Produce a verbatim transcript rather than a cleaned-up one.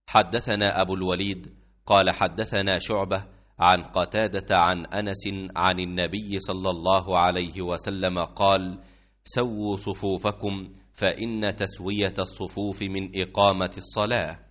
حدثنا أبو الوليد قال حدثنا شعبة عن قتادة عن أنس عن النبي صلى الله عليه وسلم قال: سووا صفوفكم فإن تسوية الصفوف من إقامة الصلاة.